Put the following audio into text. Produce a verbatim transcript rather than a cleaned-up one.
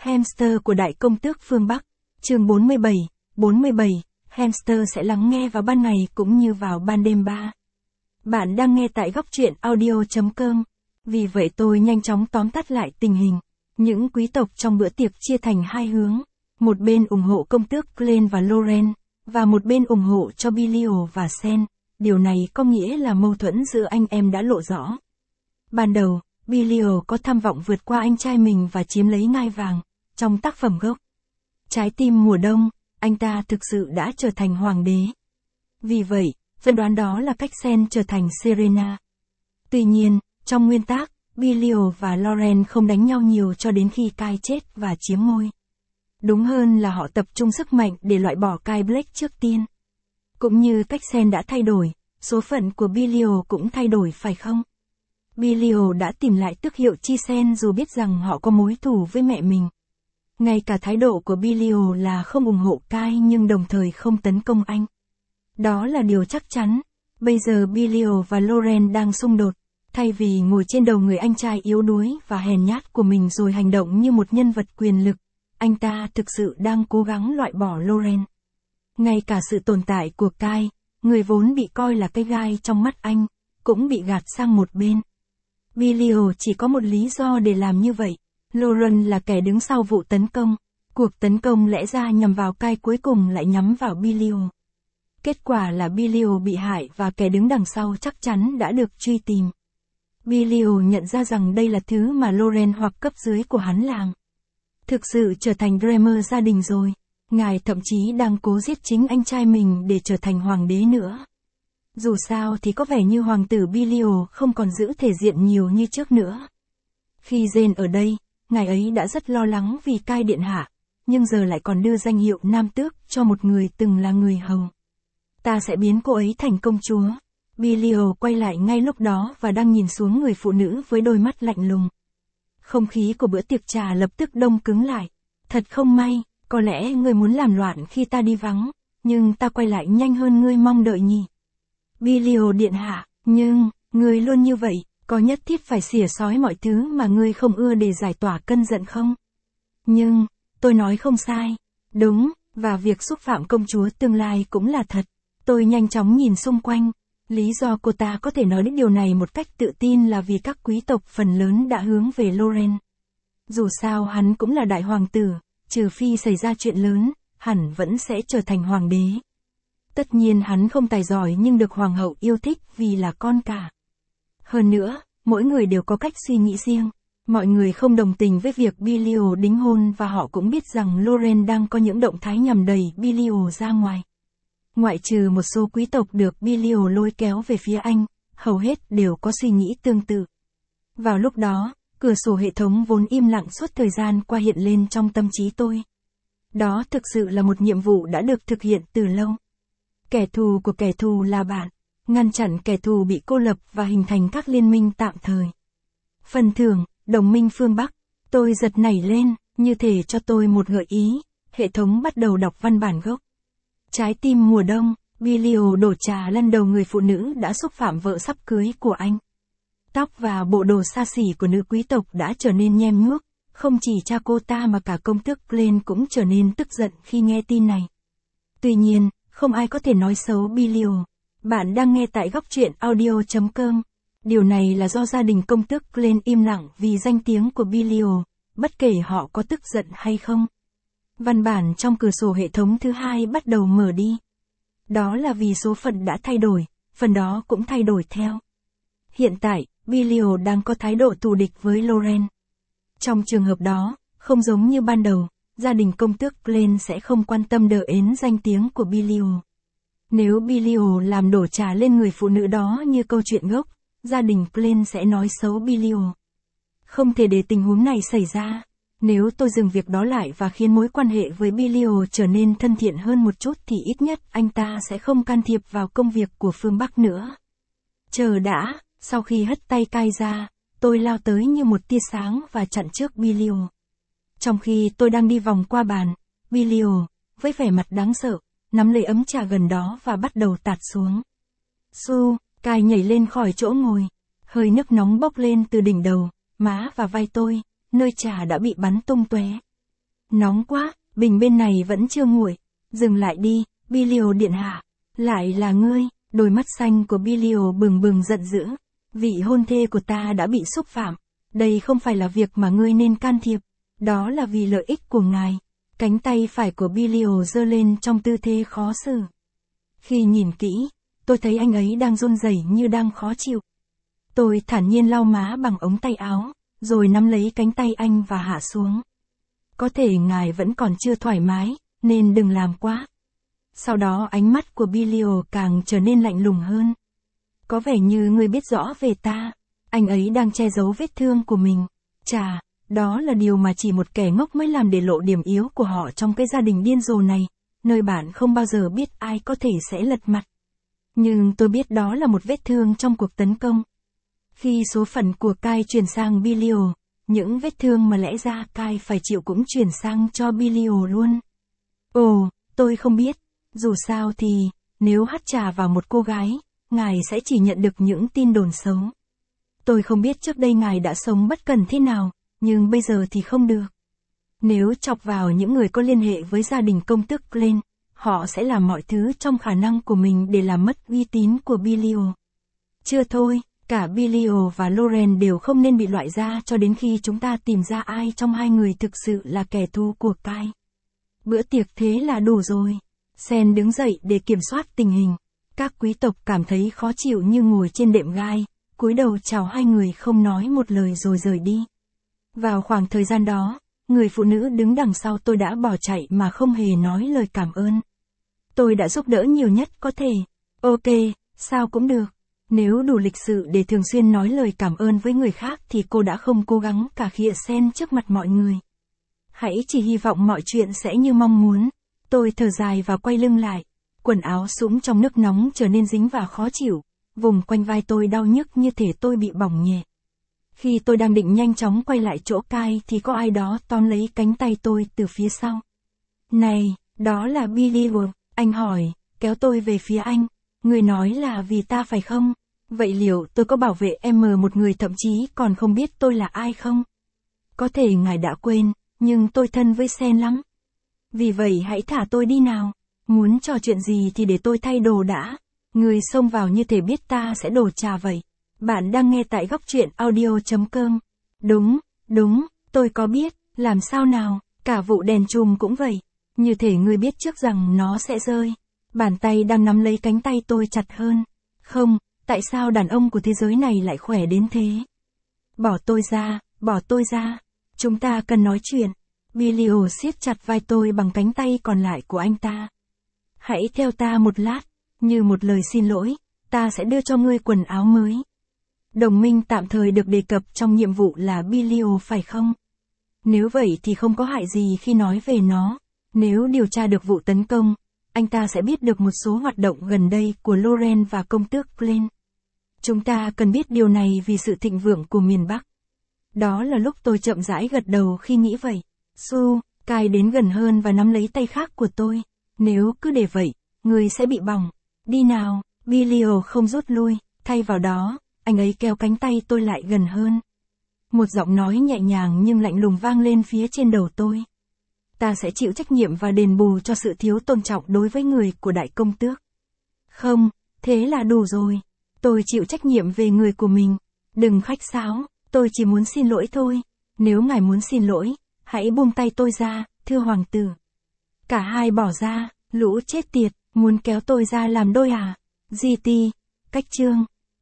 Hamster của Đại Công Tước phương Bắc, chương bốn mươi bảy, bốn mươi bảy, Hamster sẽ lắng nghe vào ban ngày cũng như vào ban đêm ba. Bạn đang nghe tại góc truyện audio chấm com. Vì vậy tôi nhanh chóng tóm tắt lại tình hình. Những quý tộc trong bữa tiệc chia thành hai hướng. Một bên ủng hộ công tước Glenn và Loren, và một bên ủng hộ cho Bilio và Sen. Điều này có nghĩa là mâu thuẫn giữa anh em đã lộ rõ. Ban đầu, Bilio có tham vọng vượt qua anh trai mình và chiếm lấy ngai vàng. Trong tác phẩm gốc Trái tim mùa đông, anh ta thực sự đã trở thành hoàng đế. Vì vậy, dân đoán đó là cách Sen trở thành Serena. Tuy nhiên, trong nguyên tác, Bilio và Loren không đánh nhau nhiều cho đến khi Kai chết và chiếm ngôi. Đúng hơn là họ tập trung sức mạnh để loại bỏ Kai Black trước tiên. Cũng như cách Sen đã thay đổi, số phận của Bilio cũng thay đổi phải không? Bilio đã tìm lại tước hiệu chi Sen dù biết rằng họ có mối thù với mẹ mình. Ngay cả thái độ của Bilio là không ủng hộ Kai nhưng đồng thời không tấn công anh. Đó là điều chắc chắn. Bây giờ Bilio và Loren đang xung đột. Thay vì ngồi trên đầu người anh trai yếu đuối và hèn nhát của mình rồi hành động như một nhân vật quyền lực, anh ta thực sự đang cố gắng loại bỏ Loren. Ngay cả sự tồn tại của Kai, người vốn bị coi là cái gai trong mắt anh, cũng bị gạt sang một bên. Bilio chỉ có một lý do để làm như vậy. Loren là kẻ đứng sau vụ tấn công. Cuộc tấn công lẽ ra nhằm vào Kai cuối cùng lại nhắm vào Bilio. Kết quả là Bilio bị hại và kẻ đứng đằng sau chắc chắn đã được truy tìm. Bilio nhận ra rằng đây là thứ mà Loren hoặc cấp dưới của hắn làm. Thực sự trở thành Dreamer gia đình rồi. Ngài thậm chí đang cố giết chính anh trai mình để trở thành hoàng đế nữa. Dù sao thì có vẻ như hoàng tử Bilio không còn giữ thể diện nhiều như trước nữa. Khi Jane ở đây, ngài ấy đã rất lo lắng vì Kai điện hạ, nhưng giờ lại còn đưa danh hiệu nam tước cho một người từng là người hầu. Ta sẽ biến cô ấy thành công chúa. Bilio quay lại ngay lúc đó và đang nhìn xuống người phụ nữ với đôi mắt lạnh lùng. Không khí của bữa tiệc trà lập tức đông cứng lại. Thật không may, có lẽ ngươi muốn làm loạn khi ta đi vắng, nhưng ta quay lại nhanh hơn ngươi mong đợi nhỉ. Bilio điện hạ, nhưng, ngươi luôn như vậy, có nhất thiết phải xỉa xói mọi thứ mà ngươi không ưa để giải tỏa cơn giận không? Nhưng, tôi nói không sai. Đúng, và việc xúc phạm công chúa tương lai cũng là thật. Tôi nhanh chóng nhìn xung quanh. Lý do cô ta có thể nói đến điều này một cách tự tin là vì các quý tộc phần lớn đã hướng về Loren. Dù sao hắn cũng là đại hoàng tử, trừ phi xảy ra chuyện lớn, hẳn vẫn sẽ trở thành hoàng đế. Tất nhiên hắn không tài giỏi nhưng được hoàng hậu yêu thích vì là con cả. Hơn nữa, mỗi người đều có cách suy nghĩ riêng. Mọi người không đồng tình với việc Bilio đính hôn và họ cũng biết rằng Loren đang có những động thái nhằm đẩy Bilio ra ngoài. Ngoại trừ một số quý tộc được Bilio lôi kéo về phía anh, hầu hết đều có suy nghĩ tương tự. Vào lúc đó, cửa sổ hệ thống vốn im lặng suốt thời gian qua hiện lên trong tâm trí tôi. Đó thực sự là một nhiệm vụ đã được thực hiện từ lâu. Kẻ thù của kẻ thù là bạn, ngăn chặn kẻ thù bị cô lập và hình thành các liên minh tạm thời. Phần thưởng, đồng minh phương Bắc, tôi giật nảy lên, như thể cho tôi một gợi ý, hệ thống bắt đầu đọc văn bản gốc. Trái tim mùa đông, Bilio đổ trà lên đầu người phụ nữ đã xúc phạm vợ sắp cưới của anh. Tóc và bộ đồ xa xỉ của nữ quý tộc đã trở nên nhem nhuốc, không chỉ cha cô ta mà cả công tước Glenn cũng trở nên tức giận khi nghe tin này. Tuy nhiên, không ai có thể nói xấu Bilio. Bạn đang nghe tại góc truyện audio chấm com. Điều này là do gia đình công tước Glenn im lặng vì danh tiếng của Bilio, bất kể họ có tức giận hay không. Văn bản trong cửa sổ hệ thống thứ hai bắt đầu mở đi. Đó là vì số phận đã thay đổi, phần đó cũng thay đổi theo. Hiện tại, Bilio đang có thái độ thù địch với Loren. Trong trường hợp đó, không giống như ban đầu, gia đình công tước Glenn sẽ không quan tâm đờ ến danh tiếng của Bilio. Nếu Bilio làm đổ trà lên người phụ nữ đó như câu chuyện gốc, gia đình Glenn sẽ nói xấu Bilio. Không thể để tình huống này xảy ra. Nếu tôi dừng việc đó lại và khiến mối quan hệ với Bilio trở nên thân thiện hơn một chút thì ít nhất anh ta sẽ không can thiệp vào công việc của phương Bắc nữa. Chờ đã, sau khi hất tay Kai ra, tôi lao tới như một tia sáng và chặn trước Bilio. Trong khi tôi đang đi vòng qua bàn, Bilio, với vẻ mặt đáng sợ, nắm lấy ấm trà gần đó và bắt đầu tạt xuống. Su, Kai nhảy lên khỏi chỗ ngồi. Hơi nước nóng bốc lên từ đỉnh đầu, má và vai tôi, nơi trà đã bị bắn tung tóe. Nóng quá, bình bên này vẫn chưa nguội. Dừng lại đi, Bilio điện hạ. Lại là ngươi, đôi mắt xanh của Bilio bừng bừng giận dữ. Vị hôn thê của ta đã bị xúc phạm. Đây không phải là việc mà ngươi nên can thiệp. Đó là vì lợi ích của ngài. Cánh tay phải của Bilio giơ lên trong tư thế khó xử. Khi nhìn kỹ, tôi thấy anh ấy đang run rẩy như đang khó chịu. Tôi thản nhiên lau má bằng ống tay áo, rồi nắm lấy cánh tay anh và hạ xuống. Có thể ngài vẫn còn chưa thoải mái, nên đừng làm quá. Sau đó ánh mắt của Bilio càng trở nên lạnh lùng hơn. Có vẻ như ngươi biết rõ về ta. Anh ấy đang che giấu vết thương của mình. Chà, đó là điều mà chỉ một kẻ ngốc mới làm để lộ điểm yếu của họ trong cái gia đình điên rồ này, nơi bạn không bao giờ biết ai có thể sẽ lật mặt. Nhưng tôi biết đó là một vết thương trong cuộc tấn công. Khi số phận của Kai chuyển sang Bilio, những vết thương mà lẽ ra Kai phải chịu cũng chuyển sang cho Bilio luôn. Ồ, tôi không biết. Dù sao thì, nếu hắt trà vào một cô gái, ngài sẽ chỉ nhận được những tin đồn xấu. Tôi không biết trước đây ngài đã sống bất cần thế nào, nhưng bây giờ thì không được. Nếu chọc vào những người có liên hệ với gia đình công tước Glenn, họ sẽ làm mọi thứ trong khả năng của mình để làm mất uy tín của Bilio. Chưa thôi, cả Bilio và Lauren đều không nên bị loại ra cho đến khi chúng ta tìm ra ai trong hai người thực sự là kẻ thù của Kai. Bữa tiệc thế là đủ rồi. Sen đứng dậy để kiểm soát tình hình. Các quý tộc cảm thấy khó chịu như ngồi trên đệm gai, cúi đầu chào hai người không nói một lời rồi rời đi. Vào khoảng thời gian đó, người phụ nữ đứng đằng sau tôi đã bỏ chạy mà không hề nói lời cảm ơn. Tôi đã giúp đỡ nhiều nhất có thể. Ok, sao cũng được. Nếu đủ lịch sự để thường xuyên nói lời cảm ơn với người khác thì cô đã không cố gắng cả khịa Sen trước mặt mọi người. Hãy chỉ hy vọng mọi chuyện sẽ như mong muốn. Tôi thở dài và quay lưng lại. Quần áo sũng trong nước nóng trở nên dính và khó chịu. Vùng quanh vai tôi đau nhức như thể tôi bị bỏng nhẹ. Khi tôi đang định nhanh chóng quay lại chỗ Kai thì có ai đó tóm lấy cánh tay tôi từ phía sau. Này, đó là Bilio, anh hỏi, kéo tôi về phía anh. Người nói là vì ta phải không? Vậy liệu tôi có bảo vệ em một người thậm chí còn không biết tôi là ai không? Có thể ngài đã quên, nhưng tôi thân với Sen lắm. Vì vậy hãy thả tôi đi nào. Muốn trò chuyện gì thì để tôi thay đồ đã. Người xông vào như thể biết ta sẽ đổ trà vậy. Bạn đang nghe tại góc truyện audio.com. Đúng, đúng, tôi có biết, làm sao nào, cả vụ đèn chùm cũng vậy. Như thể người biết trước rằng nó sẽ rơi. Bàn tay đang nắm lấy cánh tay tôi chặt hơn. Không, tại sao đàn ông của thế giới này lại khỏe đến thế? Bỏ tôi ra, bỏ tôi ra. Chúng ta cần nói chuyện. Bilio siết chặt vai tôi bằng cánh tay còn lại của anh ta. Hãy theo ta một lát, như một lời xin lỗi, ta sẽ đưa cho ngươi quần áo mới. Đồng minh tạm thời được đề cập trong nhiệm vụ là Bilio phải không? Nếu vậy thì không có hại gì khi nói về nó. Nếu điều tra được vụ tấn công, anh ta sẽ biết được một số hoạt động gần đây của Lauren và công tước Glenn. Chúng ta cần biết điều này vì sự thịnh vượng của miền Bắc. Đó là lúc tôi chậm rãi gật đầu khi nghĩ vậy. Su, Kai đến gần hơn và nắm lấy tay khác của tôi. Nếu cứ để vậy, người sẽ bị bỏng. Đi nào, Bilio không rút lui, thay vào đó, anh ấy kéo cánh tay tôi lại gần hơn. Một giọng nói nhẹ nhàng nhưng lạnh lùng vang lên phía trên đầu tôi. Ta sẽ chịu trách nhiệm và đền bù cho sự thiếu tôn trọng đối với người của đại công tước. Không, thế là đủ rồi. Tôi chịu trách nhiệm về người của mình. Đừng khách sáo, tôi chỉ muốn xin lỗi thôi. Nếu ngài muốn xin lỗi, hãy buông tay tôi ra, thưa hoàng tử. Cả hai bỏ ra, lũ chết tiệt, muốn kéo tôi ra làm đôi à? giê tê, cách chương.